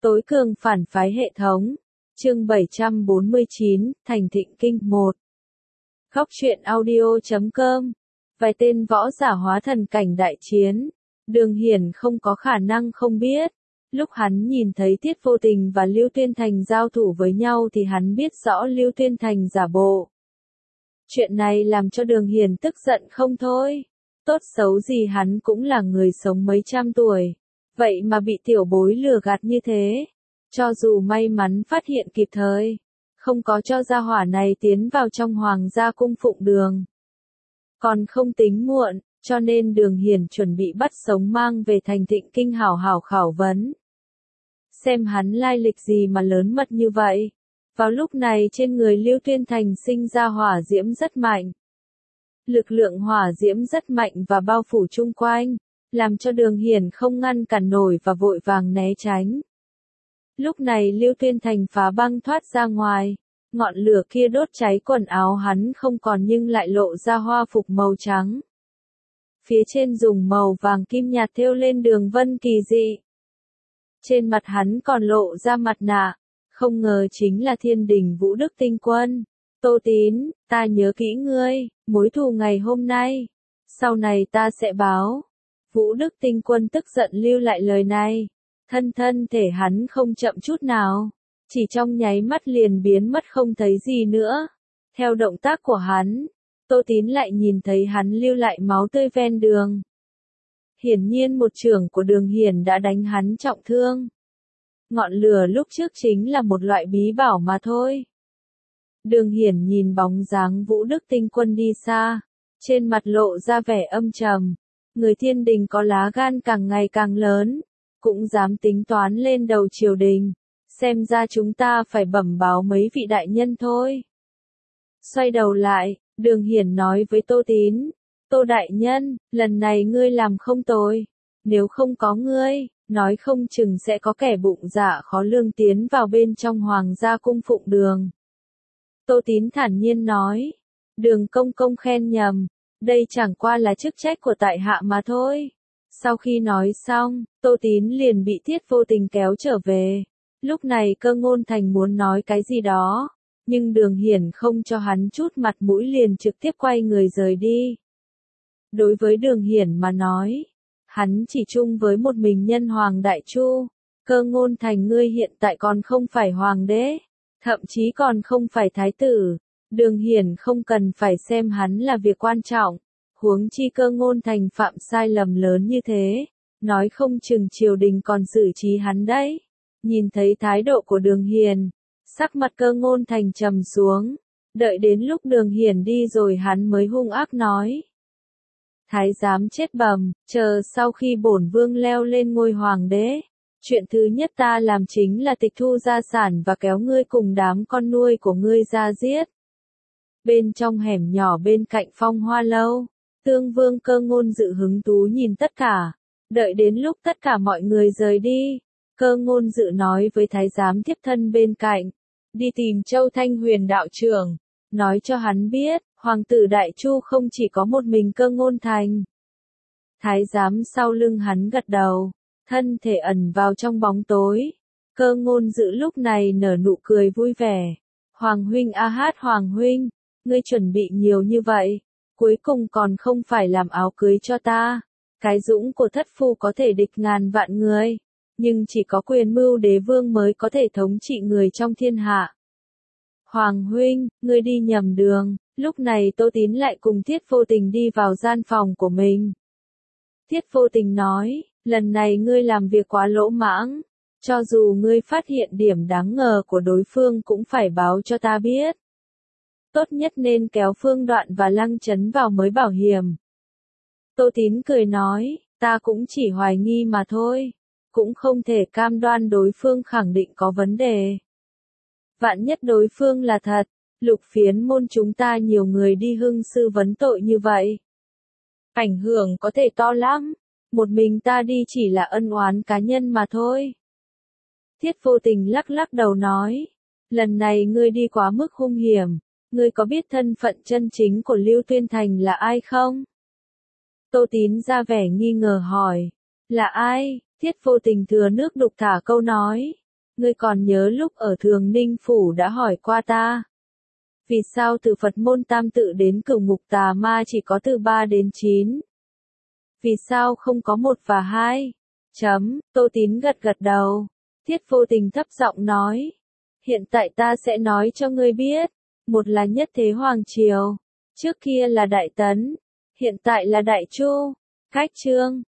Tối cường phản phái hệ thống. Chương 749, Thành Thịnh Kinh 1. Góc truyện audio.com. Vài tên võ giả hóa thần cảnh đại chiến. Đường Hiển không có khả năng không biết. Lúc hắn nhìn thấy Tiết Vô Tình và Lưu Tuyên Thành giao thủ với nhau thì hắn biết rõ Lưu Tuyên Thành giả bộ. Chuyện này làm cho Đường Hiển tức giận không thôi. Tốt xấu gì hắn cũng là người sống mấy trăm tuổi. Vậy mà bị tiểu bối lừa gạt như thế. Cho dù may mắn phát hiện kịp thời, không có cho gia hỏa này tiến vào trong hoàng gia cung phụng đường. Còn không tính muộn, cho nên Đường Hiển chuẩn bị bắt sống mang về Thành Thịnh Kinh hảo hảo khảo vấn. Xem hắn lai lịch gì mà lớn mật như vậy. Vào lúc này trên người Lưu Tuyên Thành sinh ra hỏa diễm rất mạnh. Lực lượng hỏa diễm rất mạnh và bao phủ chung quanh, làm cho Đường Hiển không ngăn cản nổi và vội vàng né tránh. Lúc này Lưu Tuyên Thành phá băng thoát ra ngoài, ngọn lửa kia đốt cháy quần áo hắn không còn nhưng lại lộ ra hoa phục màu trắng. Phía trên dùng màu vàng kim nhạt thêu lên đường vân kỳ dị. Trên mặt hắn còn lộ ra mặt nạ, không ngờ chính là Thiên Đình Vũ Đức Tinh Quân. Tô Tín, ta nhớ kỹ ngươi, mối thù ngày hôm nay, sau này ta sẽ báo. Vũ Đức Tinh Quân tức giận lưu lại lời này. Thân thể hắn không chậm chút nào, chỉ trong nháy mắt liền biến mất không thấy gì nữa. Theo động tác của hắn, Tô Tín lại nhìn thấy hắn lưu lại máu tươi ven đường. Hiển nhiên một chưởng của Đường Hiển đã đánh hắn trọng thương. Ngọn lửa lúc trước chính là một loại bí bảo mà thôi. Đường Hiển nhìn bóng dáng Vũ Đức Tinh Quân đi xa, trên mặt lộ ra vẻ âm trầm. Người Thiên Đình có lá gan càng ngày càng lớn, cũng dám tính toán lên đầu triều đình. Xem ra chúng ta phải bẩm báo mấy vị đại nhân thôi. Xoay đầu lại, Đường Hiển nói với Tô Tín. Tô đại nhân, lần này ngươi làm không tồi. Nếu không có ngươi, nói không chừng sẽ có kẻ bụng dạ khó lường tiến vào bên trong hoàng gia cung phụng đường. Tô Tín thản nhiên nói. Đường công công khen nhầm. Đây chẳng qua là chức trách của tại hạ mà thôi. Sau khi nói xong, Tô Tín liền bị Tiết Vô Tình kéo trở về. Lúc này Cơ Ngôn Thành muốn nói cái gì đó, nhưng Đường Hiển không cho hắn chút mặt mũi liền trực tiếp quay người rời đi. Đối với Đường Hiển mà nói, hắn chỉ chung với một mình nhân Hoàng Đại Chu. Cơ Ngôn Thành ngươi hiện tại còn không phải hoàng đế, thậm chí còn không phải thái tử. Đường Hiển không cần phải xem hắn là việc quan trọng. Huống chi Cơ Ngôn Thành phạm sai lầm lớn như thế, nói không chừng triều đình còn xử trí hắn đấy. Nhìn thấy thái độ của Đường Hiển, sắc mặt Cơ Ngôn Thành trầm xuống. Đợi đến lúc Đường Hiển đi rồi hắn mới hung ác nói. Thái giám chết bầm, chờ sau khi bổn vương leo lên ngôi hoàng đế, chuyện thứ nhất ta làm chính là tịch thu gia sản và kéo ngươi cùng đám con nuôi của ngươi ra giết. Bên trong hẻm nhỏ bên cạnh Phong Hoa Lâu, Tương Vương Cơ Ngôn Dự hứng thú nhìn tất cả. Đợi đến lúc tất cả mọi người rời đi, Cơ Ngôn Dự nói với thái giám tiếp thân bên cạnh, đi tìm Châu Thanh Huyền đạo trưởng, nói cho hắn biết, hoàng tử Đại Chu không chỉ có một mình Cơ Ngôn Thành. Thái giám sau lưng hắn gật đầu, thân thể ẩn vào trong bóng tối. Cơ Ngôn Dự lúc này nở nụ cười vui vẻ. Hoàng huynh a hát Hoàng huynh, ngươi chuẩn bị nhiều như vậy, cuối cùng còn không phải làm áo cưới cho ta. Cái dũng của thất phu có thể địch ngàn vạn người, nhưng chỉ có Quyền Mưu Đế Vương mới có thể thống trị người trong thiên hạ. Hoàng huynh, ngươi đi nhầm đường. Lúc này Tô Tín lại cùng Tiết Vô Tình đi vào gian phòng của mình. Tiết Vô Tình nói, lần này ngươi làm việc quá lỗ mãng, cho dù ngươi phát hiện điểm đáng ngờ của đối phương cũng phải báo cho ta biết. Tốt nhất nên kéo Phương Đoạn và Lăng Chấn vào mới bảo hiểm. Tô Tín cười nói, ta cũng chỉ hoài nghi mà thôi, cũng không thể cam đoan đối phương khẳng định có vấn đề. Vạn nhất đối phương là thật, Lục Phiến môn chúng ta nhiều người đi hưng sư vấn tội như vậy. Ảnh hưởng có thể to lắm, một mình ta đi chỉ là ân oán cá nhân mà thôi. Tiết Vô Tình lắc lắc đầu nói, lần này ngươi đi quá mức hung hiểm, ngươi có biết thân phận chân chính của Lưu Tuyên Thành là ai không? Tô Tín ra vẻ nghi ngờ hỏi, là ai? Tiết Vô Tình thừa nước đục thả câu nói, Ngươi còn nhớ lúc ở Thường Ninh Phủ đã hỏi qua ta. Vì sao từ Phật môn tam tự đến Cửu Ngục Tà Ma chỉ có từ 3 đến 9? Vì sao không có 1 và 2? Tô Tín gật gật đầu. Thiết Vô Tình thấp giọng nói. Hiện tại ta sẽ nói cho ngươi biết. Một là Nhất Thế Hoàng Triều. Trước kia là Đại Tấn. Hiện tại là Đại Chu. Khách chương.